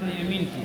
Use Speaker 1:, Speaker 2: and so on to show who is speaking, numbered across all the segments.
Speaker 1: الیمین کې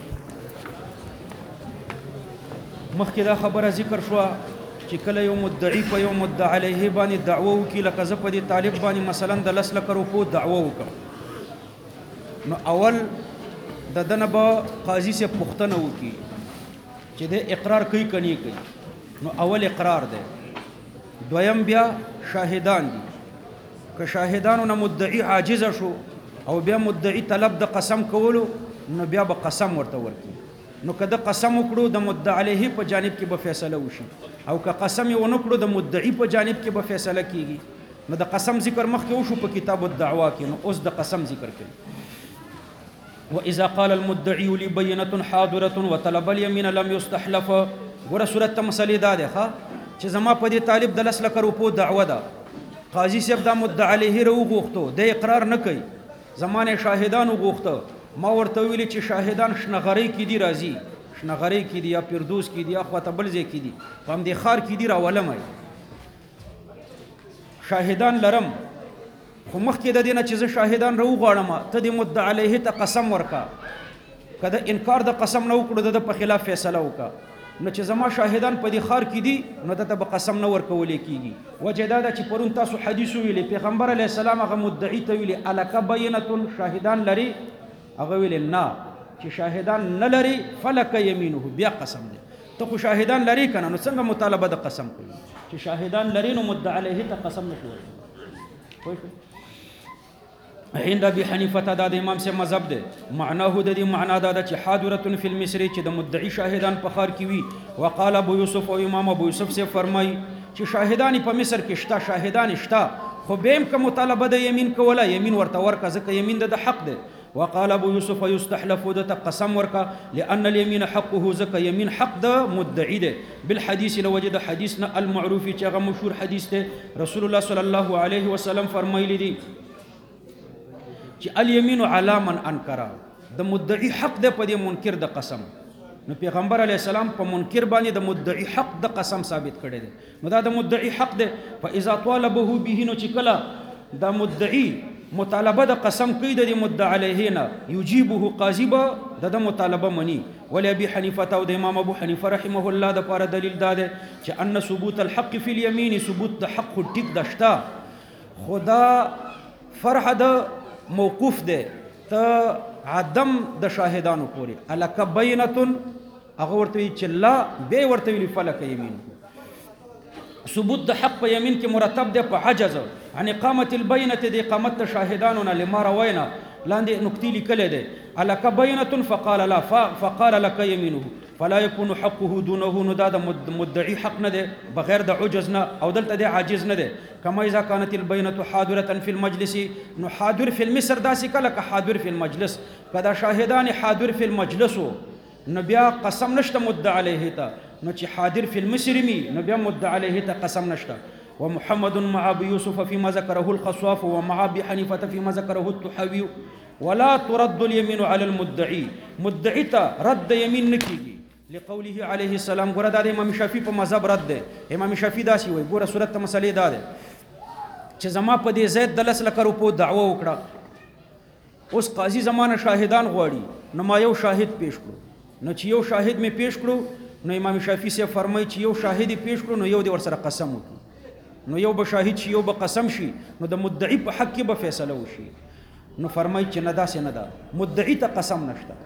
Speaker 1: مخکې دا خبره ذکر شوه چې کله یو مدعي په یو مدعا علیه باندې دعوه وکړي لکه زه په دې طالب باندې مثلا د 10 لکه روپو دعوه وکړم نو اول د دنه به قاضي سے پوښتنه وکړي چې د اقرار کوي کني کوي نو اول اقرار دی دویم بیا شاهدان دي که شاهدانو نه مدعي عاجز شو او بیا مدعي طلب د قسم کولو نو بیا به قسم ورته ورکړي نو که د قسم وکړو د مدعا علیه په جانب کې به فیصله وشي او که قسم یې ونه کړو د مدعي په جانب کې به فیصله کیږي نو د قسم ذکر مخکې وشو په کتاب الدعوا کې نو اوس د قسم ذکر کوي وإذا قال المدعي لي بينة حاضرة وطلب اليمين لم يستحلف ګوره صورت ته مسلې دا ده چې زما په دې طالب د 10 لکه روپو دعوه ده قاضي صاحب دا مدعا علیه راوغوښتو د اقرار نه کوي زمانه شاهدان وغوښته ما ورته ویلي چې شاهدان شنغرۍ کې دي راځي شنغرۍ کې دي یا پیردوس کې دي یا خواته بل ځای کې دي په همدې ښار کې دي راولم شاهدان لرم خو مخکې د دې نه چې زه شاهدان راوغواړم ته د مدعا علیه ته قسم ورکه که د انکار د قسم نه وکړو د په خلاف فیصله وکړه نو چې زما شاهدان په دې ښار کې دي نو دته به قسم نه ورکولی کېږي وجه دا ده چې پرون تاسو حدیث ویلي پیغمبر علیه السلام هغه مدعي ته ویلي الک بینة شاهدان لري هغه ویلي نه چې شاهدان نه لري فلک یمینه بیا قسم دی ته خو شاهدان لري که نه نو څنګه مطالبه د قسم کوي چې شاهدان لري نو مدعا علیه ته قسم نه شي عند ابي حنیفه دا د امام سے مذهب ده معناه د دې معنا دا چې حاضره فی المصر چې د مدعی شاهدان په خار کې وي وقال ابو یوسف او امام ابو یوسف سے فرمای چې شاهدان په مصر کې شته شاهدان شته خو بهم که مطالبه د یمین کوله یمین ورته ورکه ځکه یمین د حق ده وقال ابو يوسف يستحلف د قسم ورکا لان اليمين حقه زکه یمین حق د مدعی ده بالحديث لوجد حديثنا المعروف چې هغه مشهور حدیث ده رسول الله صلی الله علیه وسلم فرمایلی دي چې الیمین علی من انکر د مدعی حق ده په دې منکر د قسم نو پیغمبر علیه السلام په منکر باندې د مدعی حق د قسم ثابت کړی دی نو دا د مدعی حق ده فاذا طالبه به نو چې کله د مدعی مطالبه د قسم کوي د مدعا علیه نه یجيبه قاضي به د مطالبه منی ولی ابي حنیفه او د امام ابو حنیفه رحمه الله د پاره دلیل داده چې ان ثبوت الحق فی الیمین ثبوت د حق ټیک دشتا خدا فرح د موقوف ده ته عدم د شاهدانو پورې الک بینه هغه ورته چې لا به ورته ویل فلک یمین ثبوت د حق په یمین کې مرتب ده په عجز عن اقامه البینه د اقامت شاهدانو نه لما روینا لاندې نکتی لیکل ده الک بینه فقال لا فقال لك یمینه فلا يكون حقه دونه نو دا د مدعی حق نه ده بغیر د عجز نه او دلته د عاجز نه ده کما اذا كانت البینه حاضره في المجلس نو حاضر في المصر داسې کله که حاضر في المجلس کدا شاهدان حاضر في المجلس نو بیا قسم نشته مدعا علیه ته نو چې حاضر في المصر می نو بیا مدعا علیه ته قسم نشته ومحمد مع ابي يوسف فيما ذكره الخصاف ومع ابي حنيفه فيما ذكره الطحاوي ولا ترد اليمين على المدعي مدعي ته رد يمين نکیږي لقوله عليه السلام ګوره دا د امام شافعي په مذهب رد ده امام شافعي داسې وایي ګوره صورت ته مسلې دا ده چې زما په دې زید د 10 لکه روپو دعوه وکړه اوس قاضي زمانه شاهدان غواړي نو ما یو شاهد پیش کړو نو چې یو شاهد می پیش کړو نو امام شافعي سے فرمایي چې یو شاهد پیش کړو نو یو د ورسره قسم وکړي نو یو به شاهد شي یو به قسم شي نو د مدعي په حق کې به فیصله وشي نو فرمایي چې نه داسې نه ده مدعي ته قسم نشته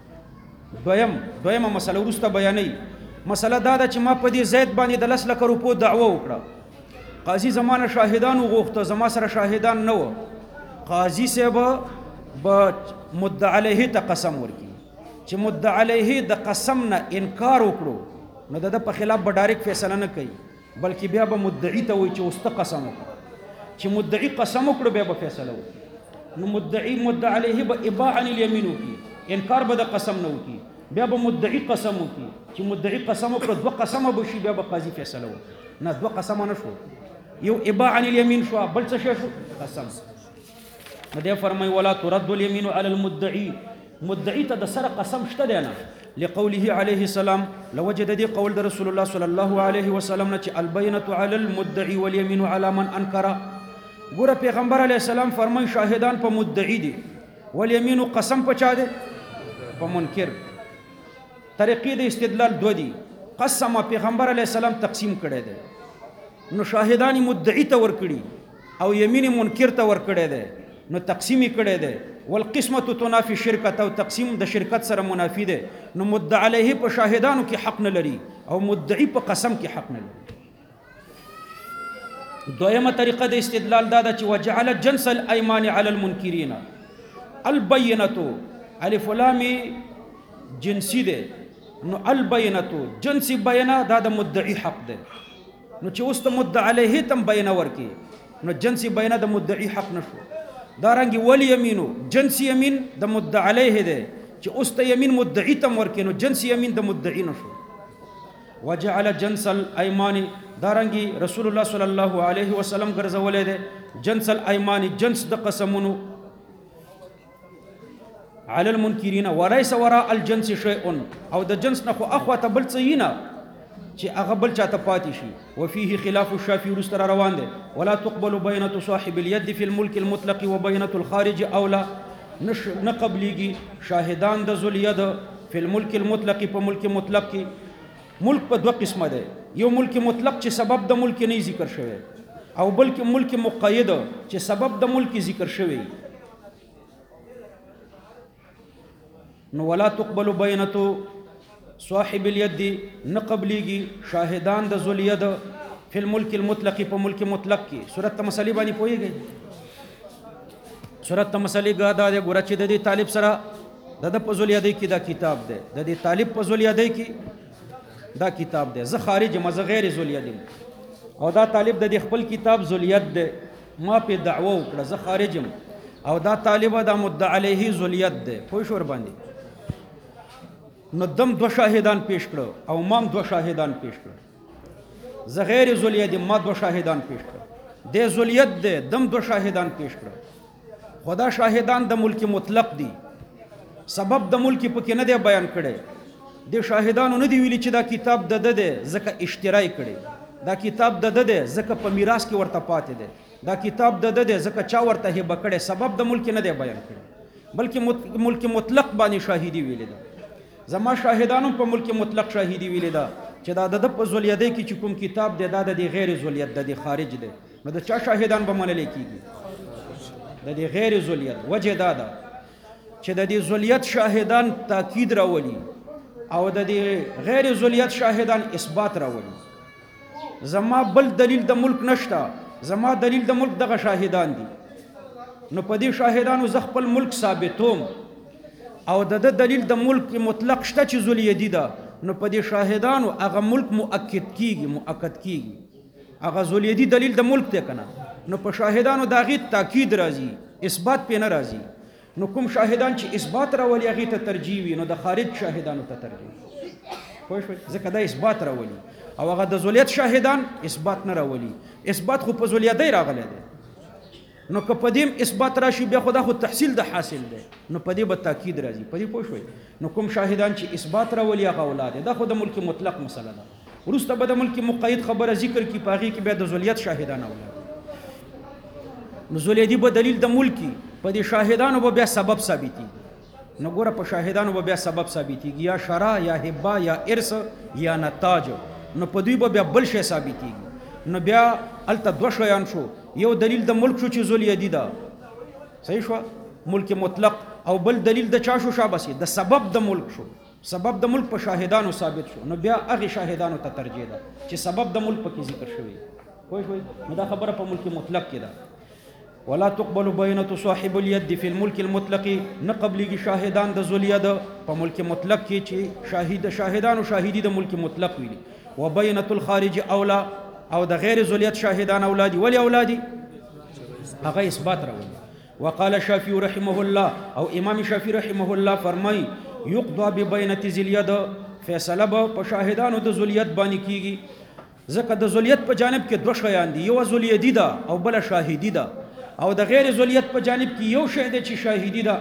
Speaker 1: دویمه مسله وروسته بیانوي مسله دا ده چې ما په دې زید باندې د 10 لکه روپو دعوه وکړه قاضي زمانه شاهدان وغوښته زما سره شاهدان نه و قاضي صاحب به مدعا علیه ته قسم ورکړي چې مدعا علیه د قسم نه انکار وکړو نو د په خلاف به ډایرکټ فیصله نه کوي بلکې بیا به مدعي ته وایي چې اوس ته قسم وکړه چې مدعي قسم وکړو بیا به فیصله وکړي نو مدعا علیه به اباع عن الیمین وکړي انکار به د قسم نه وکړي بیا به مدعي قسم وکړي چې مدعي قسم وکړو دوه قسمه به شي بیا به قاضي فیصله وکړي نه دوه قسمه نه شو یو اباع عن الیمین شو بل څه شو قسم نو دی فرمای ولا ترد الیمین علی المدعی مدعی ته د سره قسم شته دی نه لقوله عليه السلام لوجد دي قول رسول الله صلى الله عليه وسلم چې البینه علی المدعی والیمین علی من انکر ګوره پیغمبر علیه السلام فرمای شاهدان په مدعی دي والیمین قسم په چا دی په منکر. طریقې د استدلال دو دي. قسم پیغمبر علیه السلام تقسیم کړی دی، نو شاهدان مدعی ته ورکړي او یمین منکر ته ورکړی دی، نو تقسیم یې کړی دی. والقسمة تنافي شرکت، او تقسیم د شرکت سره منافی دی. نو مدعی علیه په شاهدانو کې حق نه لري او مدعی په قسم کې حق نه لري. دویمه طریقه د استدلال دا ده چې وجعل جنس الایمان علی المنکرین. البینة الف لام جنسی ده، نو البینة جنسی بیانه دا د مدعی حق ده. نو چې اوس د مدعی علیه تم بیانه ورکی، نو جنسی بیانه د مدعی حق نشو. دارنګي ولی یمینو جنسی یمین د مدعی علیه ده، چې اوس ته یمین مدعی تم ورکی، نو جنسی یمین د مدعی نشو. وجعل جنس الایمان، دارنګي رسول الله صلی الله علیه وسلم ګرځولې ده جنس الایمان جنس د قسمونو على المنکرین وليس وراء الجنس شيء، او د جنس نه خو اخواته بل څه نه چې هغه بل چاته پاتې شي. وفيه خلاف الشافعي رستر روان ده. ولا تقبل بينة صاحب اليد في الملك المطلق وبينة الخارج اولى. نقبليږي شاهدان د ذل ید في الملك المطلق په ملک مطلق کې. ملک په دوه قسمه ده، یو ملک مطلق چې سبب د ملک نه ذکر شوی، او بلکې ملک مقید چې سبب د ملک ذکر شوی. نو ولا تقبل بینة صاحب الید نقبلیږي شاهدان د ذل ید فی الملک المطلق په ملک مطلق کې. سورت مسلې باندې پوهیږئ؟ سورت مسلې دا د ګوره چې د دې طالب سره د په ذل ید کې دا کتاب ده، د دې طالب په ذل ید کې دا کتاب ده. زه خارج مزه غیر ذل ید، او دا طالب د خپل کتاب ذل ید ده، ما په دعوه وکړه زه خارجم، او دا طالب دا مدعی علیه ذل ید ده. پوه شو ور باندې؟ نو دم دو شاهدان پیش کړو او مام دو شاهدان پیش کړو. زه غیر ذل ید ما دو شاهدان پیش کړو، د ذل ید ده دم دو شاهدان پیش کړو. خدا شاهدان د ملک مطلق دي، سبب د ملک پکې نه دی بیان کړي. د شاهدانو نه دی ویلي چې دا کتاب د ده ځکه اشترای کړي، دا کتاب د ده ځکه په میراث کې ورته پاتې دی، دا کتاب د ده ځکه چا ورته هبه کړي. سبب د ملک نه دی بیان کړي، بلکې ملک مطلق باندې شاهدی ویلي ده. زما شاهدانو په ملک مطلق شاهدی ویلي ده چې دا د په ذل ید کې چې کوم کتاب دی دا د غیر ذل ید د خارج دی. نو د چا شاهدان به منل کیږي؟ د غیر ذل ید. وجه دا ده چې د ذل ید شاهدان تاکید راولي او د غیر ذل ید شاهدان اثبات راولي. زما بل دلیل د ملک نشته، زما دلیل د ملک دغه شاهدان دي. نو په دې شاهدانو زه خپل ملک ثابتوم، او د دلیل د ملک مطلق شته چې ذل یدی ده. نو په دې شاهدانو هغه ملک مؤکد کیږي، هغه ذل یدی دلیل د ملک دی کنه. نو په شاهدانو د هغې تاکید راځي، اثبات پې نه راځي. نو کوم شاهدان چې اثبات راولي هغې ته ترجیح وي، نو د خارج شاهدانو ته ترجیح. پوه شوئ؟ ځکه دا اثبات راولي، او هغه د ذل ید شاهدان اثبات نه راولي. اثبات خو په ذل یدی راغلی دی. نو که په دې اثبات راشي بیا خدا خو تحصیل د حاصل دی، نو په دې به تاکید راځي. په دې پوه شوئ؟ نو کوم شاهدان چې اثبات راولي هغه اولاد دی. دا خو د ملک مطلق مسله ده. وروسته به د ملک مقید خبره ذکر کی، په هغې کې بیا د ذل ید شاهدان اولاد. نو ذل یدی به دلیل د ملکی، په دې شاهدانو به بیا سبب ثابتېږي. نو ګوره په شاهدانو به بیا سبب ثابتېږي، یا شرع یا هبه یا ارث یا نتاج. نو په دوی به بیا بل شی ثابتېږي. نو بیا هلته دوه شیان شو، یو دلیل د ملک شو چې ذل یدی ده، صحیح شو، ملک مطلق، او بل دلیل د چا شو؟ شابسي د سبب د ملک شو. سبب د ملک په شاهدانو ثابت شو. نو بیا هغې شاهدانو ته ترجیح ده چې سبب د ملک پکې ذکر شوی. پوه شوئ؟ نو دا خبره په ملک مطلق کې ده. ولا تقبل بینة صاحب الید فی الملک المطلق. نه قبلیږي شاهدان د ذل ید په ملک مطلق کې چې شاهدانو شاهدی د ملک مطلق ویلي. وبینة الخارج اولا، او د غیر ذل ید شاهدان اولادی. ولی اولادی؟ هغه اثبات راولي. وقال الشافعي رحمه الله، او امام شافعي رحمه الله فرمای یقضى ببینة ذل ید، فیصله به په شاهدانو د ذل ید باندې کیږي. ځکه د ذل ید په جانب کې دوه شیان دي، یو ذل یدی ده او بل شاهدی ده. او د غیر ذل ید په جانب کې یو شی دی چې شاهدی ده،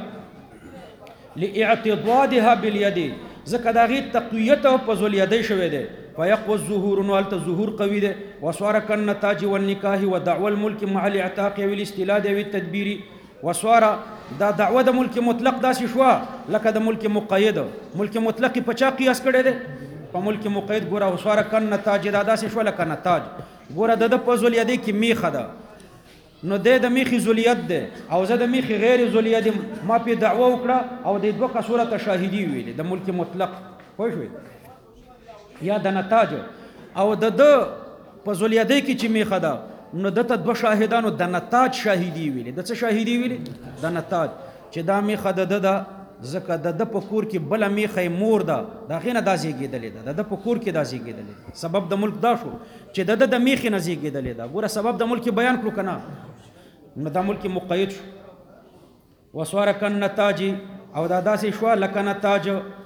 Speaker 1: لاعتضادها بالید، ځکه د هغې تقویت په ذل یدی شوی دی. فيقوى الظهور، نو هلته ظهور قوي ده. وصار كالنتاج والنكاح ودعوى الملك مع الاعتاق والاستلاد والتدبير. وصار دا دعوه د ملک مطلق داسې شوه لکه د ملک مقید. ملک مطلق په چا قیاس کړی دی؟ په ملک مقید. ګوره وسواره کن نتاج دا داسې شوه لکه نتاج. ګوره د په ذولیدۍ کې میخه ده، نو د میخي ذولیت ده او زه د میخي غیر ذولیت ما په دعوه وکړه او د دوه کسوره ته شاهدي ویلې د ملک مطلق. پوه شوې؟ یا د نتاج او د په ذولیدۍ کې چې میخه ده نو دته دوه شاهدانو د نتاج شاهدي ویلې. د څه شاهدي ویلې؟ د نتاج. چې دا میخه د ځکه د په کور کې بله میخه مور ده، د هغې نه دا زیږېدلې ده، د په کور کې دا زیږېدلې ده. سبب د ملک دا شو چې د میخې نه زیږېدلې ده. ګوره سبب د ملک بیان کړو که نه؟ نو دا ملک مقید شو. وسواره کن نتاج او دا داسې شوه لکه نتاج.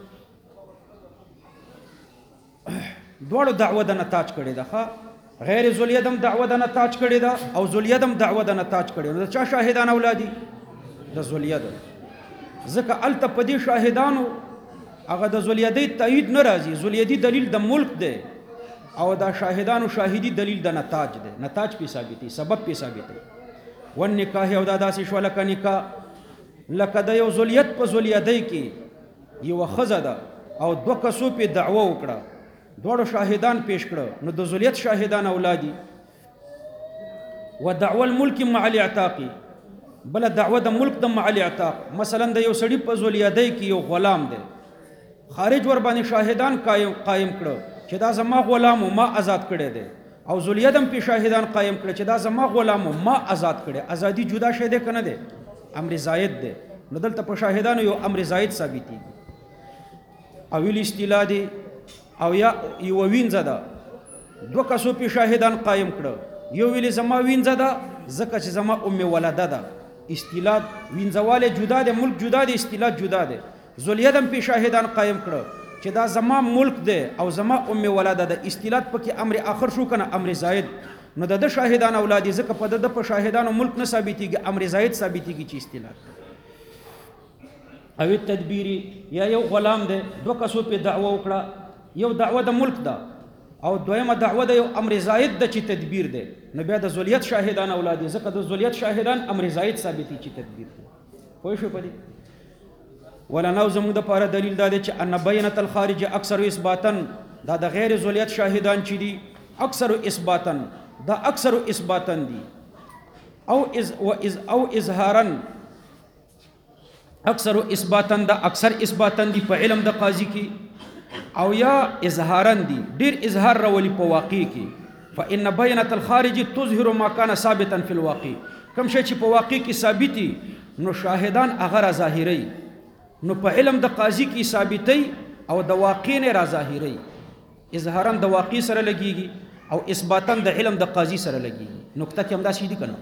Speaker 1: دواړو دعوه د نتاج کړې ده. ښه، غیر ذولیت هم دعوه د نتاج کړې ده او ذولیت هم دعوه د نتاج کړې. نو د چا شاهدان اولادي؟ د ذولیت. ځکه هلته په دې شاهدانو هغه د ذولیدۍ تایید نه راځي. ذولیدي دلیل د ملک دی او دا شاهدانو شاهدي دلیل د نتاج دی. نتاج پې ثابتي، سبب پې ثابتي. والنکاح او دا داسې شوه لکه نکاح، لکه د یو ذولیت په ذولیدۍ کې یوه ښځه ده او دوه کسو پې دعوه وکړه، دواړو شاهدان پیش کړه، نو د ذولیت شاهدان اولادي. و دعوه الملک مع الاعتاق، بل دعوه د ملک د مع الاعتاق. مثلا د یو سړي په ذولیدۍ کې یو غلام دی، خارج ور باندې شاهدان قایم کړه چې دا زما غلام و ما آزاد کړی دی، او ذولیت هم پې شاهدان قایم کړه چې دا زما غلام و ما آزاد کړی. ازادي جدا شی دی که نه دی؟ امر زاید دی. نو دلته په شاهدانو یو امر زاید ثابتېږي. او ویل استیلا دی او یا یوه وینځه ده، دوه کسو پې شاهدان قایم کړه. یو ویلې زما وینځه ده ځکه چې زما ام ولده ده. استیلاد وینځوالی جدا دی، ملک جدا دی، استیلاد جدا دی. ذولیت هم پې شاهدان قایم کړه چې دا زما ملک دی او زما ام ولده ده. استیلاد پکې امر آخر شو که نه؟ امر زاید. نو د شاهدان اولادي ځکه په د په شاهدانو ملک نه ثابتېږي، امر زاید ثابتېږي چې استیلاد. او تدبیری یا یو غلام دی، دوه کسو پې دعوه وکړه، یو دعوه د ملک ده او دویمه دعوه د یو امر زاید ده چې تدبیر دی. نو بیا د ذولیت شاهدان اولادي ځکه د ذولیت شاهدان امر زاید ثابتي چې تدبیر دی. پوه شو په دې؟ ولنو زموږ دپاره دلیل دا دی چې ان بینة الخارج اکثر اثباتا، دا د غیر ذولیت شاهدان چې دي اکثر اثباتا، دا اکثر اثباتا دي. او اظهارا، اکثر اثباتا دا اکثر اثباتا دي په علم د قاضي کې، او یا اظهارا دي ډیر اظهار راولي په واقع کې. فان بینة الخارج تظهر ما كان ثابتا في الواقع. کوم شی چې په واقع کې ثابتي نو شاهدان هغه را ظاهري، نو په علم د قاضي کې ثابتي او د واقع نه را ظاهري. اظهارا د واقع سره لګيږي او اثباتا د علم د قاضي سره لګيږي. نقطه کې همدا شي دي کنه؟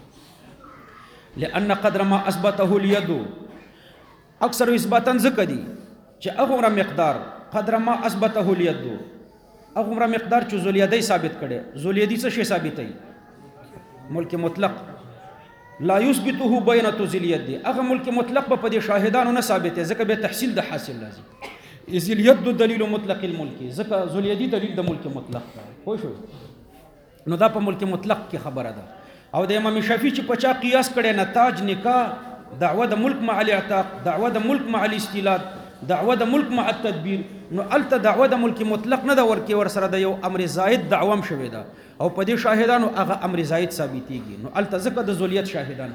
Speaker 1: لأن قدر ما اثبته اليد اکثر اثباتا ذکر دي چې هغه مقدار قدر ما اثبته اليد، هغه مقدار چې ذولیدۍ ثابت کړي. ذولیدۍ څه شی ثابتوي؟ ملک مطلق. لا يثبته بینة ذی الید، هغه ملک مطلق په دې شاهدانو نه ثابتې ځکه به تحصیل د حاصل لازم. ذی الید دلیل مطلق الملک، ځکه ذولیدۍ دلیل د ملک مطلق ده. پوه شو؟ نو دا په ملک مطلق کې خبره ده. او د امام شافعي چې په چا قیاس کړي نتاج نکاح، دعوه د ملک مع الاعتاق، دعوه د ملک مع الاستیلاد، دعوه د ملک مع التدبیر، نو الته دعوه د ملک مطلق نه ده ورکې ورسره د یو امر زاید دعوه هم شوې ده او په دې شاهدانو هغه امر زاید ثابتېږي. نو الته ځکه د ذولیت شاهدان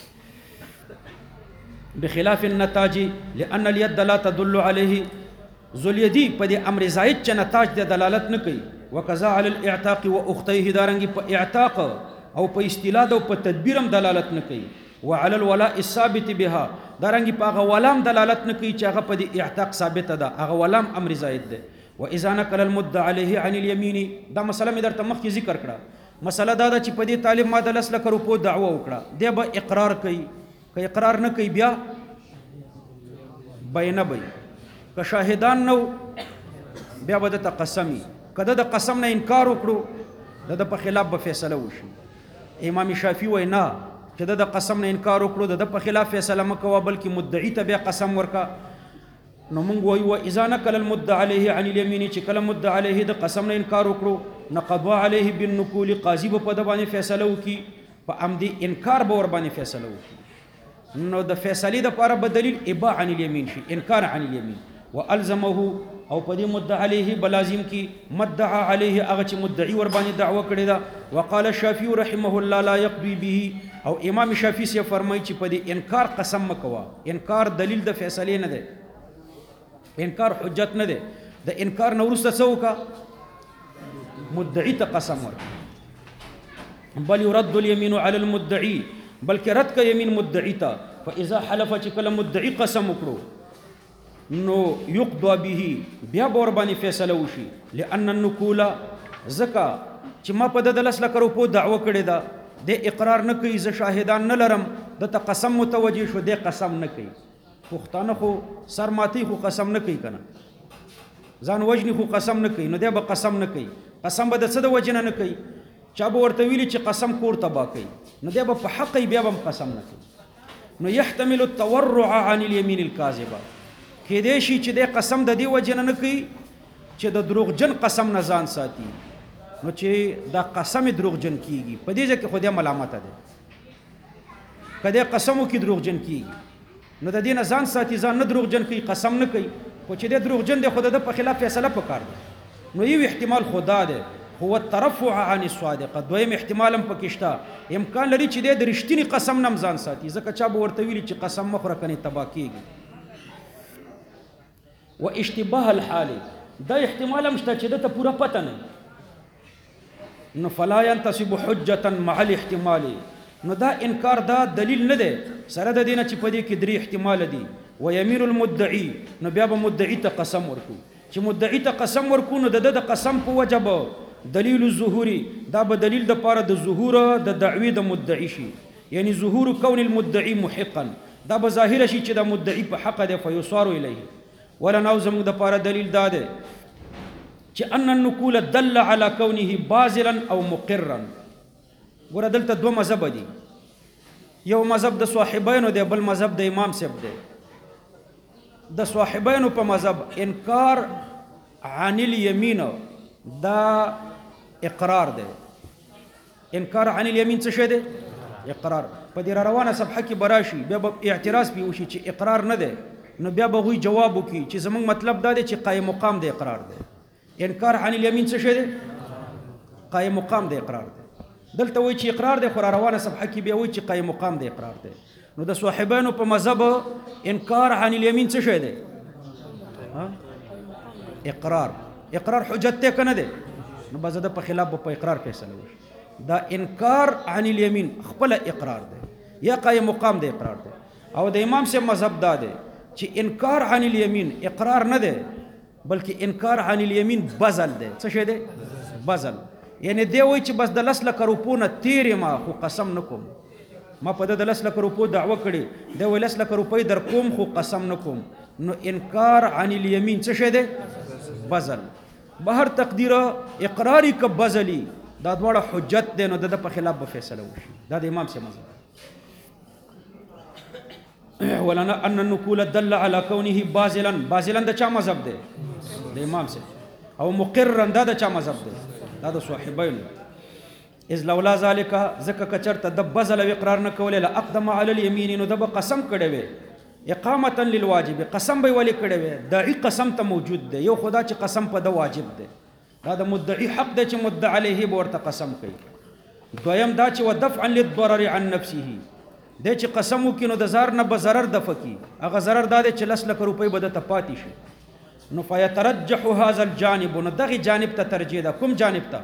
Speaker 1: بخلاف النتاج لأن اليد لا تدل عليه. ذولیدي په دې امر زاید چې نتاج د دلالت نه کوي. وکذا على الاعتاق واختيه، دارنګي په اعتاق او په استیلاد او په تدبیر هم دلالت نه کوي. وعلى الولاء الثابت بها، دارنګي په هغه ولام دلالت نه کوي چې هغه په دې اعتاق ثابت ده، هغه ولام امر زاید ده. واذا نقل المدعى عليه عن اليمين، دا مسله مې درته مخکې ذکر کړه. مسله دا ده چې په دې طالب ما د 10 لک روپو دعوه وکړه، دی به اقرار کوي، که اقرار نه کوي بیا بینه به، که شاهدان نو بیا به دته قسمي، که د قسم نه انکار وکړو د په خلاف به فیصله وشي. امام شافعي وایي نه، چې د قسم نه انکار وکړو د په خلاف فیصله مه کوه بلکې مدعي ته بیا قسم ورکا. نو موږ وایو واذا نقل المدعى عليه عن اليمين، چې کله مدعي عليه د قسم نه انکار وکړو نقضى عليه بالنقول، قاضي به په د باندې فیصله وکړي، په عمدي انکار به ور باندې فیصله وکړي. نو د فیصلې دپاره به دلیل اباع عن الیمین شي، انکار عن الیمین. والزمه او په دې مدعا علیه بلازم کی مدعا علیه هغه چې مدعی ور باندې دعوه کړې ده. وقال الشافعي رحمه الله لا يقضي به، او امام شافعي سے فرمایي چې په دې انکار قسم مکوا. انکار دلیل د فیصلې نه ده، انکار حجت نه ده. د انکار نه وروسته څه وکړه؟ مدعی ته قسم ورکړه. بل يرد اليمين على المدعي، بلکې رد که یمین مدعی ته. فاذا حلف چې کله مدعی قسم وکړو نو یقضى به، بیا به ورباندې فیصله وشي. لأن النقول ځکه چې ما په د 10 لک روپو دعوه کړې ده، د اقرار نه کوي، زه شاهدان نه لرم، دته قسم متوجه شو، د قسم نه کوي. پښتانه خو سر ماتي خو قسم نه کوي کنه، ځان وجني خو قسم نه کوي، نو دی به قسم نه کوي. قسم به د څه د وجنه نه کوي؟ چا به ورته ویلي چې قسم کور تباه کوي، نو دی به په حق بیا به قسم نه کوي. نو يحتمل التورع عن اليمين الكاذبه، کېدای شي چې د قسم د دې وجنه نه کوي چې د دروغجن قسم نه ځان ساتي، نو چې دا قسم دروغجن کیږي په دې ځکه خو دې ملامت ده. کله قسمو کې دروغجن کیږي نو د دې نه ځان ساتي، ځان نه دروغجن کوي، قسم نه کوي. خو چې د دروغجن دی خو د په خلاف فیصله پکار ده. نو یو احتمال خدا ده هو الترفع عن الصادقه. دویم احتمال هم پکې شته، امکان لري چې د رښتینی قسم نه ځان ساتي، ځکه چا به ورته ویلي چې قسم مخوره کني تباه کیږي. و اشتباه الحال، دا احتمال هم شته چې دته پوره پته نه، نو فلا ينتصب حجه مع الاحتمال. نو دا انکار دا دلیل نه ده سره د دینه چې په دې کې درې احتمال دي. و يمين المدعي، نو بیا به مدعی ته قسم ورکو. چې مدعی ته قسم ورکو نو د قسم په وجب دلیل الظهوري، دا به دلیل د پاره د ظهور د دعوی د مدعی شي، یعنی ظهور کون المدعی محقا، دا به ظاهر شي چې د مدعی په حق ده. فیصار الیه. ولا نوزم د پاره دلیل دا ده چې ان النقول دل على كونه باذلا او مقرا. ګوره دلته دوه مذهب دي، یو مذهب د صاحبینو دی، بل مذهب د امام صاحب دی. د صاحبینو په مذهب انکار عن الیمین دا اقرار دی. انکار عن الیمین څه شی دی؟ اقرار. په دې روانه صفحه کې براشي بیا به اعتراض پی وشي چې اقرار نه دی، نو بیا به غوی جواب وکي چې زمونږ مطلب دا دی چې قائم مقام دی اقرار دی. انکار عن الیمین څه شی دی؟ قائم مقام دی اقرار دی. دلته وایي چې اقرار دی، خو روانه صفحه کې بیا وایي چې قائم مقام دی اقرار دی. نو د صاحبانو په مذهب انکار عن الیمین څه شی دی؟ اقرار. اقرار حجت ته کنه دی، نو بس د په خلاف په اقرار فیصله وشي. دا انکار عن الیمین خپل اقرار دی یا قائم مقام دی اقرار دی. او د امام سے مذهب دا دی چې انکار عن الیمین اقرار نه دی، بلکې انکار عن الیمین بذل دی. څه شی دی؟ بذل. یعنی دی وایي چې بس د 10 لک روپو نه تیرې ما خو قسم نه کوم، ما په د 10 لک روپو دعوه کړې، دی وایي 10 لک روپۍ در کوم خو قسم نه کوم. نو انکار عن الیمین څه شی دی؟ بذل. بهر تقدیر اقراری که بذلی دا دواړه حجت دی، نو د په خلاف به فیصله وشي. دا د امام سے مذهب. ولنا ان النقول دل على كونه باذلا. باذلا د چا مذهب دی؟ د امام سے. او مقرا دا د چا مذهب دی؟ دا د صاحبین. اذ لولا ذلك زکه کچرته د بذل او اقرار نه کوله لا اقدم على اليمين، نو د قسم کړي وي اقامه للواجب، قسم به ولي کړي وي. داعی قسم ته موجود دی، یو خدا چې قسم په د واجب دی، دا د مدعی حق دی چې مدعی علیه به ورته قسم کوي. دویم دا چې ودفعا للضرر عن نفسه، دی چې قسم وکړي نو د زار نه به ضرر دفع کړي. هغه ضرر دا دی چې 10 لک روپۍ به دته پاتې شي. نو فیترجح هذا الجانب، نو دغه جانب ته ترجیح ده. کوم جانب ته؟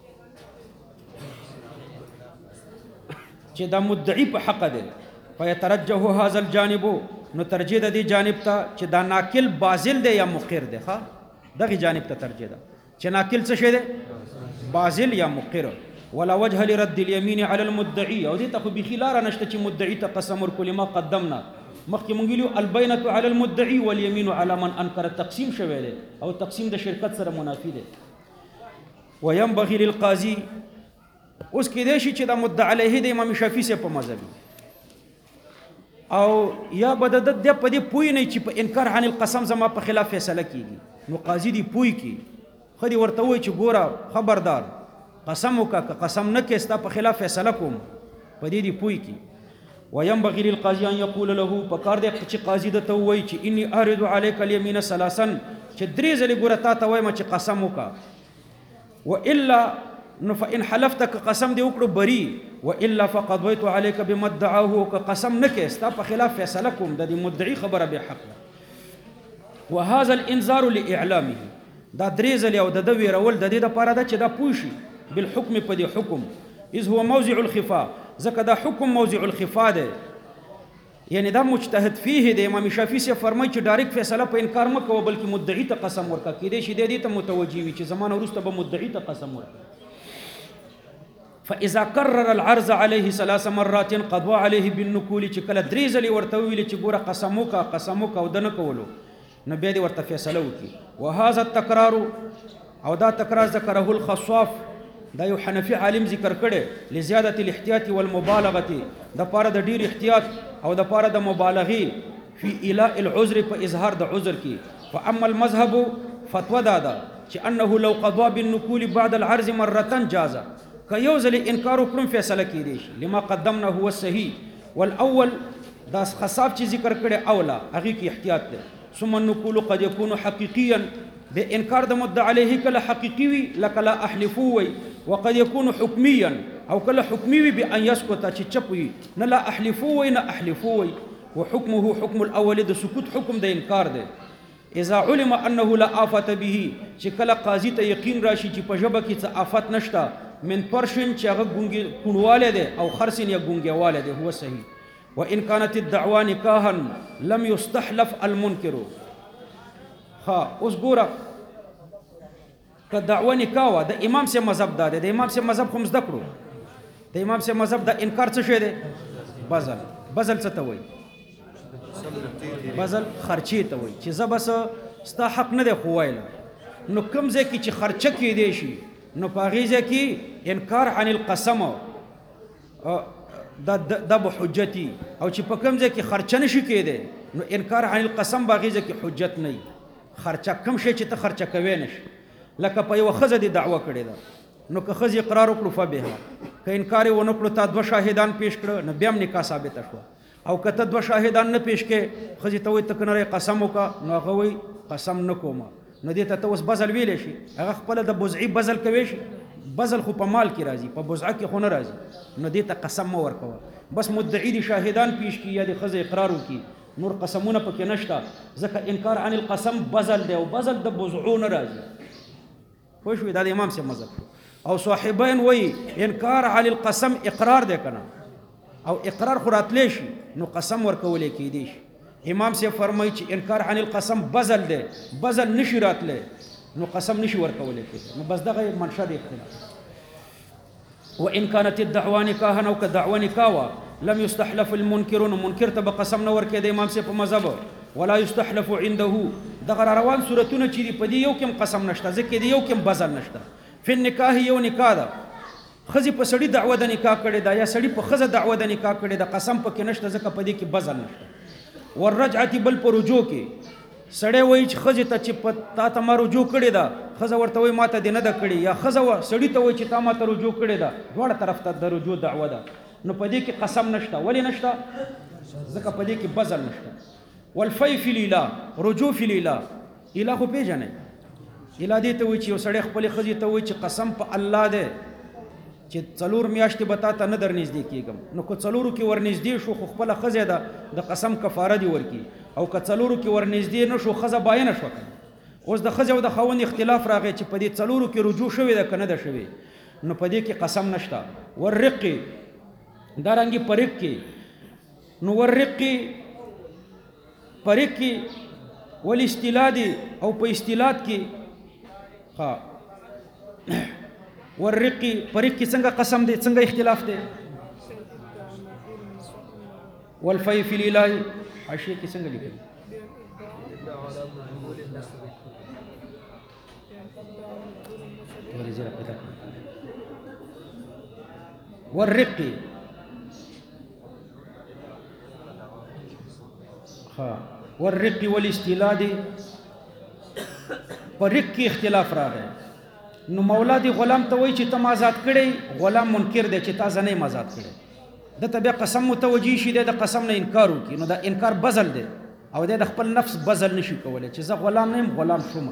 Speaker 1: چې دا مدعی په حق دی. فیترجح هذا الجانب، نو ترجیح ده دې جانب ته چې دا ناقل باذل دی یا مقر دی. ښه، دغه جانب ته ترجیح ده چې ناقل څه شی دی؟ باذل یا مقر. ولا وجه لرد اليمين على المدعي، او دې ته خو بيخي لاره نشته چې مدعي ته قسم ورکړي. ما قدمنا مخکې مونږ ویلو البینة على المدعي واليمين على من انکر. تقسیم شوی دی او تقسیم د شرکت سره منافی دی. وينبغي للقاضي، اوس کېدای شي چې دا مدعی علیه د امام شافعي سے په مذهب او یا بدد د په دې پوی نه چې په انکار عن القسم زما په خلاف فیصله کیږي. نو قاضي دی پوی کی خدي ورته وای چې ګوره خبردار قسم وکړه، قسم نه کې ستا په خلاف فیصله کوم، په دې دی پوی کی. وينبغي للقاضي ان يقول له پکار دی چې قاضي د ته وایي چې اني اريد عليك اليمين ثلاثا چې درې ځلې ګوره تا ته وایم چې قسم وکا والا نو فان حلفتك قسم دی وکړو بری والا فقضيت عليك بما ادعاه که قسم نکې ستا په خلاف فیصله کوم د دې مدعي خبره به حق وهذا الانذار لاعلامه دا درې ځلې او د ویرول د دې لپاره ده چې دا پوښي بالحكم په دې حکم اذ هو موضع الخفاء ځکه دا حکم موضع الخفاء ده یعنی دا مجتهد فيه د امام شافعي سے فرمایي چې ډایرکټ فیصله په انکار مکو بلکې مدعي ته قسم ورکا کېدې شي د دې ته متوجي وي چې زمانه وروسته به مدعي ته قسم ورکا فاذا قرر العرض عليه ثلاث مرات قضى عليه بالنقول چې کله درې ځلې ورته ویل چې ګوره قسم وکا او دنه کولو نو بیا دې ورته فیصله وکړي وهذا التکرار او دا تکرار ذکره الخصاف دا یو حنفي عالم ذکر کړي لزیادت الاحتیاط والمبالغه د پاره د ډیر احتیاط او د پاره د مبالغه فی الاء العذر په اظهار د عذر کې فاما المذهب فتوا دا چې انه لو قضى بالنقول بعد العرض مره جاز کيو ځل انکار وکړم فیصله کیدی شي لما قدمنا هو الصحيح والاول دا خصاب چې ذکر کړي اولا هغه کې احتیاط ده ثم النقول قد يكون حقيقيا بانكار د مدعى عليه کله حقيقي وي لك لا احلفوا وقد يكون حكميا او کله حکمي وي بان يسكت چې چپ وي نه لا احلفوا نه احلفوا وحكمه حكم الاول د سکوت حکم د انکار ده اذا علم انه لا آفت به چې کله قاضي ته یقین راشي چې په جبه کې څه آفت نشته من پرشن چې هغه ګونګي کونواله ده او خرسین یا ګونګیواله ده هو صحیح وان كانت الدعوى نكاحا لم يستحلف المنكر ها اوس ګوره که دعوه نکاح د امام سے مذهب ده د امام سے مذهب خو زده کړو د امام سے مذهب د انکار څه شه ده بذل څه ته وایي بذل خرچې ته وایي چې زبس ستا حق نه دی خو وایله نو کوم ځای کې چې خرچه کېدی شي نو په هغې ځای کې انکار عن القسم دا به حجتي او چې په کوم ځای کې خرچه نشي کېدی نو انکار عن القسم په هغې ځای کې حجت نه وي خرچه کم شی چې ته خرچه کوی نشي لکه په یوه ښځه دې دعوه کړې ده نو که ښځې اقرار وکړو فبها که انکار یې ونه کړو تا دوه شاهدان پیش کړه نو بیا هم نکاح ثابته شوه او که ته دوه شاهدان نه پیش کې ښځې ته وایي ته که نری قسم وکړه نو هغه وایي قسم نه کومه نو دې ته اوس بزل ویلی شي هغه خپله د بزعي بزل کوی شي بزل خو په مال کې راځي په بزعه کې خو نه راځي نو دې ته قسم مه ورکوه بس مدعي دي شاهدان پیش کړي یا د ښځې اقرار وکړي نور قسمونه پکې نشته ځکه انکار عن القسم بزل دی او بزل د بزعو نه راځي پوه شوې دا د امام صاحب مذهب او صاحبین وایي انکار عن القسم اقرار دی که نه او اقرار خو راتلی شي نو قسم ورکولی کېدی شي امام صاحب فرمایي چې انکار عن القسم بزل دی بزل نشي راتلی نو قسم نشي ورکولی کېدی نو بس دغه منشا د اختلاف وان كانت الدعوى نکاحا او که دعوه نکاح لم يستحلف المنكرون منکر ته به قسم نه ورکې د امام صاحب په مذهب ولا يستحلف عنده دغه روان صورتونه چې دي په دې یو کې قسم نشته ځکه دې یو کې بزل نشته فی النکاح یو نکاح ده ښځې په سړي دعوه د نکاح کړې ده یا سړي په ښځه دعوه د نکاح کړې ده قسم پکې نشته ځکه په دې کې بزل نشته والرجعة بل په رجوع کې سړی وایي چې ښځې ته چې تا ته ما رجوع کړې ده ښځه ورته وایي ما ته دې نه ده کړې یا ښځه سړي ته وایي چې تا ما ته رجوع کړې ده دواړه طرف ته د رجوع دعوه ده نو په دې کې قسم نشته ولې نشته ځکه په دې کې بزل نشته والفی فی الاله رجوع فی الاله اله خو پیژنئ اله دې ته وایي چې یو سړی خپلې ښځې ته وایي چې قسم په الله دی چې څلور میاشتې به تا ته نه در نږدې کېږم نو که څلورو کې ورنږدې شو خو خپله ښځې ده د قسم کفاره دې ورکړي او که څلورو کې ورنږدې نه شو ښځه باینه شوه اوس د ښځې او د خاوند اختلاف راغی چې په دې څلورو کې رجوع شوې ده که نه ده شوې نو په دې کې قسم نشته والرقې دارنګې په رق کې نو والرقې په رق کې والاستلاد او په استلاد کې ها والرقي پرق کې څنګه قسم دی څنګه اختلاف دی والفی فی الاله حاشیه کې څنګه لیکل والرقي ها والرقي والاستلاد پرق کې اختلاف راغی نو مولا دی غلام ته وایي چې ته ما آزاد کړی غلام منکر دی چې تا زه نه یم آزاد کړی دته بیا قسم متوجي شي د قسم نه انکار وکي نو دا انکار بزل دی او د خپل نفس بزل نشي کولای چې زه غلام نه یم غلام شوم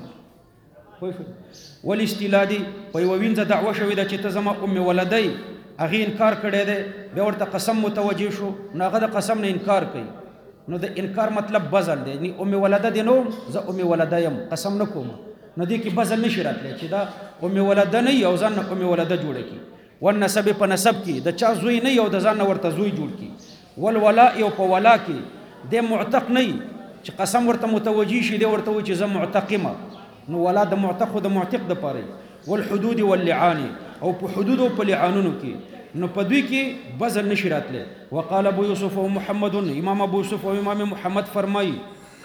Speaker 1: والاستلادي په یو وینځه دعوه شوې ده چې ته زما ام ولدی هغه انکار کړی دی بیا ورته قسم متوجي شو نو هغه د قسم نه انکار کوي نو د انکار مطلب بزل دی ني ام ولده دی نو زه ام ولده یم قسم نه کوم نو دې کې بزل نشي راتلی چې دا ام ولده نه یو ځان ام ولده جوړه کی والنسب په نسب کې د چا زوی نه یو د ځان ورته زوی جوړ کی والولاء یو په ولا کې د معتق نه چې قسم ورته متوجي شي دی ورته چې زه معتقمه نو ولا د معتق د معتق د پاره والحدود واللعان او په حدود او په لعانونو کې نو په دوی کې بزل نشي راتلی وقال ابو يوسف ومحمد امام ابو يوسف او امام محمد فرمایي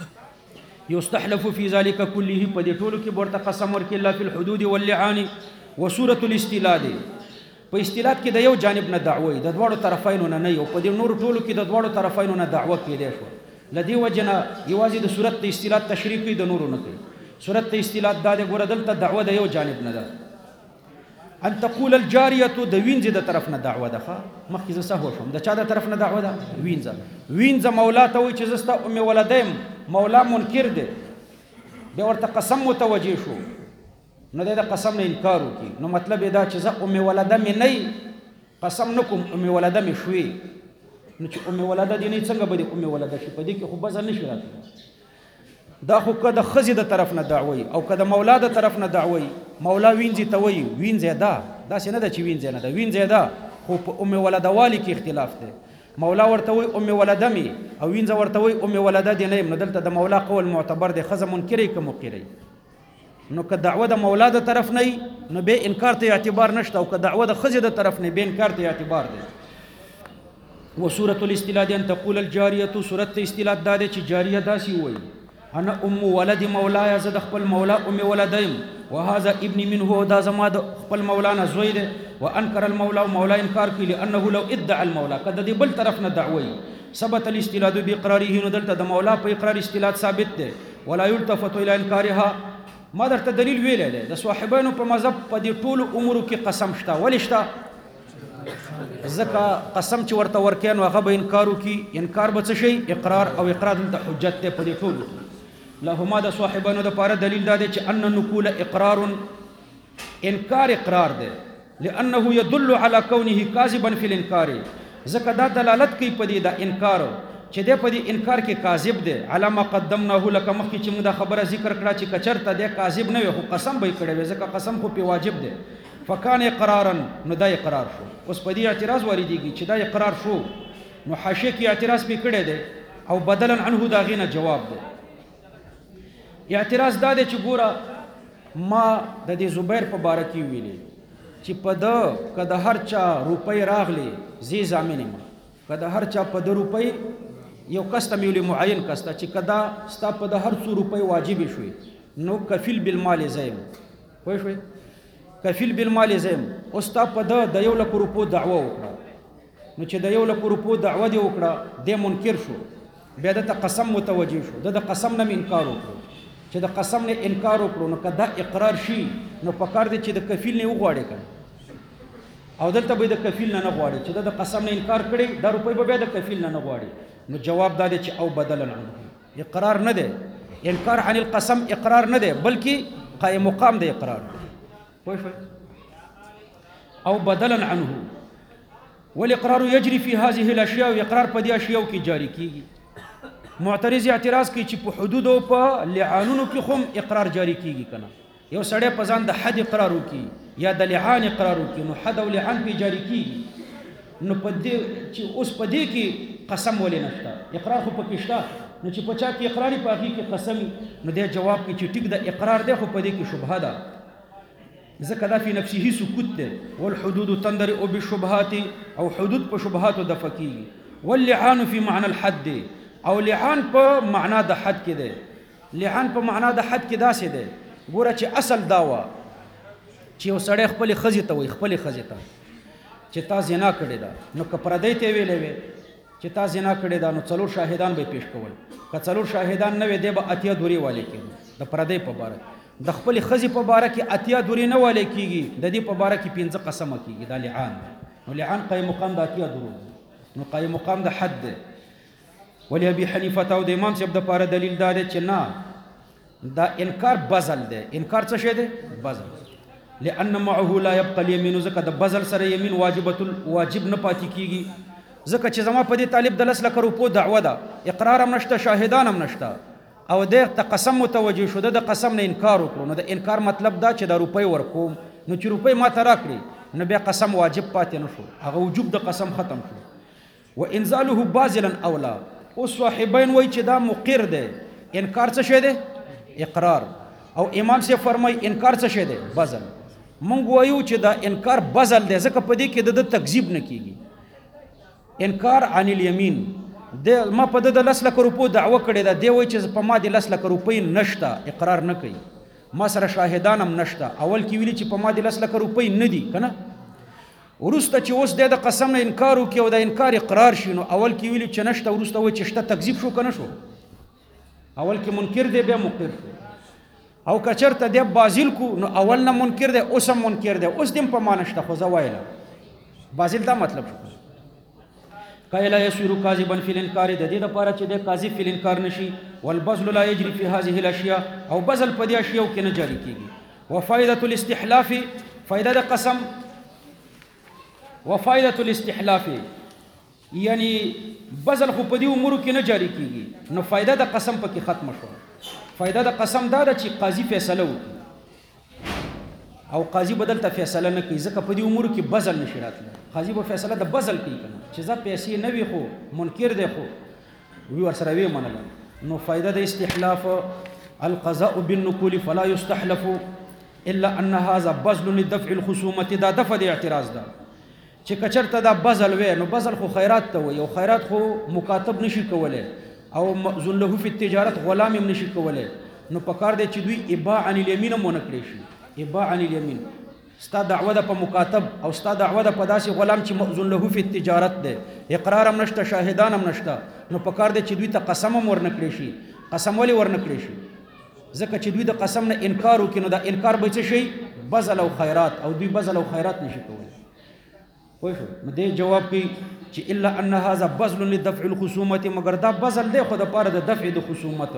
Speaker 1: يستحلف في ذلك كله په دې ټولو کې ورته قسم ورکړي الله في الحدود واللعان وسوره الاستلاد په استلاد کې د یو جانب نه دعوی د دواړو طرفینو نه یو په دې نور ټولو کې د دواړو طرفینو نه دعوه کېدای شو لدی وجنه یوازې د صورت د استلاد تشریح کوي د نورو نه کوي صورت د استلاد د ګوره دلته دعوه د یو جانب نه ده ان تقول الجاریه د وینځ د طرف نه دعوه ده مخکې زه سهو شوم د چا د طرف نه دعوه ده وینځ مولا ته وایي چې زستا ام ولدیم مولا منکر دی بیا ورته قسم متوجه شو نو د قسم نه انکار وکي نو مطلب دا چې زه ام ولده مې نه قسم نکوم ام ولده مې شوي نو چې ام ولده دې نه څنګه به ام ولده شي په دې کې خو بزل نشي راتلی دا خو که د ښځې د طرف نه دعوی او که د مولا د طرف نه دعوی مولا وینځي ته وایي وینځی دا داسې نه ده چې وینځی نه ده وینځی ده خو په ام ولده والي کې اختلاف دی مولا ورته وایي ام ولده مې او وینځه ورته وایي ام ولده دې نه یم نو دلته د مولا قول معتبر دی ښځه منکرې که مقرې نو که دعوه د مولا د طرف نه نو به انکار ته اعتبار نشته او که دعوه د ښځې د طرف نه به انکار ته اعتبار دی وسوره الاستلاد ان تقول الجاریه سوره استلاد دا دی چې جاریه داسې وایي انا ام ولد مولاي زد خپل مولا ام ولدیم وهذا ابن منه دا زما د خپل مولانا زوی دی وانکر المولى مولا انکار کوي لانه لو ادعى المولى کده دی بل طرف نه دعوی ثبت الاستلاد باقراره نو دلته د مولا په اقرار استلاد ثابت دی ولا يلتفت الى انکارها ما درته دلیل ویل دی د صاحبانو په مذهب په دې ټولو امورو کې قسم شته ولې شته ځکه قسم چې ورته ورکې نو هغه به انکار وکړي انکار به څه شي اقرار او اقرار دلته حجت دی په دې ټولو لهما د صاحبانو د پاره دلیل دا دی چې ان نقول اقرار انکار اقرار دی لانه يدل على كونه كاذبا في الانكار ځکه دا دلالت کوي په دې د انکار چې د په دې انکار کې کاذب دی علامه قدمناه لك مخکې چې موږ دا خبره ذکر کړه چې کچرته د کاذب نه وي خو قسم به کړي وي ځکه قسم خو په واجب دی فکان اقرارا نو دا اقرار شو اوس په دې اعتراض واردېږي چې دا اقرار شو نو حاشیه کې اعتراض به کړي دی او بدلا عنه دا غینه جواب دی اعتراض دا دی چې ګوره ما د دې زبیر په باره کې ویلي چې په ده که د هر چا روپۍ راغلی زی ضامن یم که د هر چا په ده روپۍ یو کس ته مې ویلي معین کس ته چې که دا ستا په د هر څو روپۍ واجبې شوې نو کفیل بالمال زه یم پوه شوې کفیل بالمال زه یم اوس تا په ده د 1,00,000 روپو دعوه وکړه نو چې د 1,00,000 روپو دعوه دې وکړه دی منکر شو بیا دته قسم متوجه شو د قسم نه انکار وکړو چې د قسم نه انکار وکړو نو که دا اقرار شي نو پکار دی چې د کفیل نه وغواړي کنه او دلته به د کفیل نه غواړي چې د قسم نه انکار کړي دا روپۍ به بیا د کفیل نه غواړي نو جواب دا دی چې او بدلا عنه اقرار نه دی انکار عن القسم اقرار نه دی بلکې قائم مقام دی اقرار پوه شئ او بدلا عنه والاقرار يجري في هذه الاشياء اقرار په دې اشیاء کې جاری کیږي معترض اعتراض کوي چې په حدود او په لعانونو کې هم اقرار جاری کیږي کنه یو سړی په ځان د حد اقرار وکي یا د لعان اقرار وکي نو حد او لعان په جاری کیږي نو په دې چې اوس په دې کې قسم ولې نشته اقرار خو پکې شته نو چې په چا کې اقرار په هغه کې قسم نو دې جواب کې چې ټیک د اقرار دی خو په دې کې شبهه ده ځکه دا په نفسه سکوت ده والحدود تندرئ بالشبهات او حدود په شبهات د فقيه واللعان في معنى الحد او لعان په معنا د حد کې ده لعان په معنا د حد کې داسې ده ګوره چې اصل داوا چې یو سړی خپل خزي ته وي خپل خزي ته چې تا زنا کړې ده نو که پردی ته ویلې وي چې تا زنا کړې ده نو څلور شاهدان به پیش کول که څلور شاهدان نه وي دی به اتیا دوری والي کېږي د پردی په باره د خپل خزي په باره کې اتیا دوری نه والي کېږي د دې په باره کې 15 قسمه کېږي دا لعان نو لعان قائم مقام د اتیا درو نو قایم مقام د حد دی. ولی ابي حنیفه او د امام صاحب د پاره دلیل دا دی چې نه دا انکار بزل دی. انکار څه شی دی؟ بزل. لأن معه لا يبقى اليمين، ځکه د بزل سره یمین واجب نه پاتې کیږي. ځکه چې زما په دې طالب د 10 لک روپو دعوه ده، اقرار هم نشته، شاهدان هم نشته، او د قسم متوجه شو، د قسم نه انکار وکړو، نو د انکار مطلب دا چې دا روپۍ ورکوم، نو چې روپۍ ما ته راکړي نو بیا قسم واجب پاتې نه شو، هغه وجوب د قسم ختم شو. وانزاله باذلا اولا. اوس صاحبین وایي چې دا مقر دی، انکار څه شی دی؟ اقرار. او امام سے فرمای انکار څه شی دی؟ بذل. مونږ وایو چې دا انکار بذل دی، ځکه په دې کې د تکذیب نه کیږي. انکار عن الیمین، د ما په د 10 لک روپو دعوه کړې ده، دی وایي چې په ما د 10 لک روپۍ نشته، اقرار نه کوي، ما سره شاهدان هم نشته. اول کې ویلي چې په ما د 10 لک روپۍ نه دي کنه، ورسته چې اوس د قسم نه انکار وکړي او د انکار اقرار شي، نو اول کې ویلي چې نشته، ورسته وایي چې شته، تکذیب شو کنه شو. اول کې منکر دی بیا مقر شو. او کچرته دی بازل کو نو اول نه منکر دی، اوس هم منکر دی، اوس دیم په ما نشته، خو زه وایله بازل دا مطلب شو. کایلا یسیر کاذبا فی الانکار، د دې لپاره چې د کاذب فی الانکار نشي. والبذل لا یجری فی هذه الاشیاء، او بذل په دې اشیاء کې نه جاری کیږي. وفائده الاستحلاف، فائده د قسم، وفائده الاستحلاف یعنی بذل خو په دې امور کې نه جاری کیږي، نو فائده د قسم پکې ختم شو. فائده د قسم دا ده چې قاضي فیصله وکړي، او قاضي بدل ته فیصله نه کوي، ځکه په دې امور کې بذل نشي راتلی. قاضي به فیصله د بذل کوي کنه، چې ځا پیسې نه وي خو منکر دی، خو وی ور سره وی منل. نو فائده د استحلاف القضاء بالنقول فلا يستحلف الا ان هذا بذل لدفع الخصومه، دا دفع د اعتراض ده. چې کچرته دا بذل وي، نو بذل خو خیرات ته وي، او خیرات خو مکاتب نشي کولای، او مأذون له فی التجارت غلام هم نشي کولای. نو پکار دی چې دوی اباع عن الیمین مونږ کړی شي. اباع عن الیمین ستا دعوه ده په مکاتب، او ستا دعوه ده په داسې غلام چې مأذون له فی التجارت دی، اقرار هم نشته، شاهدان هم نشته. نو پکار دی چې دوی ته قسم هم ورنکړی شي. قسم ولې ورنکړی شي؟ ځکه چې دوی د قسم نه انکار وکړي، نو دا انکار به څه شي؟ بذل او خیرات، او دوی بذل او خیرات نشي کولای. پوه شو؟ نو دې جواب کوي چې الا ان هذا بذل لدفع الخصومه، مگر دا بذل دی خو د پاره د دفع د خصومت،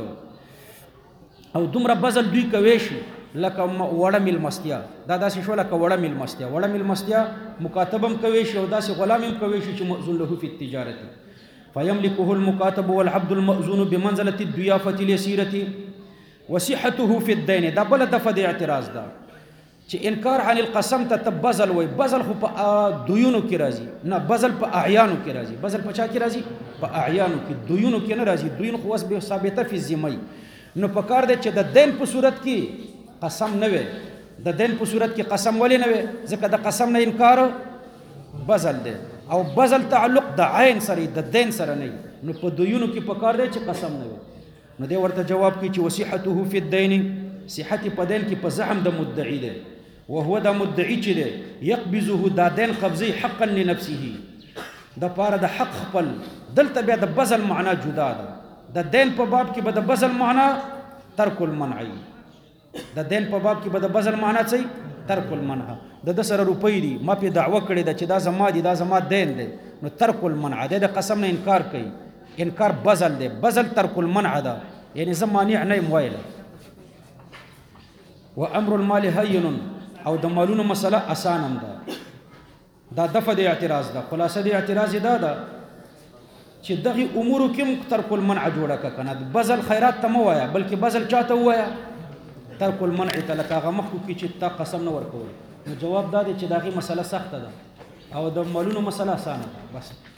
Speaker 1: او دومره بذل دوی کوي شي لکه وړه میلمستیا. دا داسې شو لکه وړه میلمستیا. وړه میلمستیا مکاتب هم کوي شي، او داسې غلام هم کوي شي چې مأذون له فی التجارت. فیملکه المکاتب والعبد المأذون بمنزله الضیافه اليسیره وصحته فی الدین. دا بل دفع د اعتراض ده چې انکار عن القسم ته بذل وای. بذل خو په دویونو کې راځي، نه بذل په اعیانو کې راځي. بذل په چا کې راځي؟ په اعیانو کې، دویونو کې نه راځي. دویون خو وس به ثابته فی الذمه. نو پکار دی چې د دین په صورت کې قسم نه وي. د دین په صورت کې قسم ولې نه وي؟ ځکه د قسم نه انکار بذل دی، او بذل تعلق د عین سره د دین سره نه. نو په دویونو کې پکار دی چې قسم نه وي. نو دی ورته جواب کوي چې وصحته فی الدین، صحت په دین کې په زعم د مدعی دی، وهو دا مدعی چې دی یقبضه، دا دین قبضی حقا لنفسه، د پاره د حق خپل. دلته بیا د بذل معنا جدا ده. د دین په باب کې به د بذل معنا ترک المنع، د دین په باب کې به د بذل معنا څه؟ ترک المنع. د سره روپۍ دي، ما په دعوه کړې ده چې دا زما دي، دا زما دین دی، نو ترک المنع د قسم نه انکار کوي. انکار بذل دی، بذل ترک المنع ده، یعنی زه مانع نه یم ویلی. و امر المال هین، او د مالونو مسله اسانم ده. دا دفع د اعتراض ده. خلاصه د اعتراض دا ده چې دغه امورو کې ترک المنع جوړه که کنه. بذل خیرات ته مو وایا، بلکې بذل چاته وایا؟ ترک المنع ته. لکه هغه مخکو کې چې تا قسم نه ورکول. نو جواب دا دی چې دغه مسله سخته ده، او د مالونو مسله اسانه ده. بس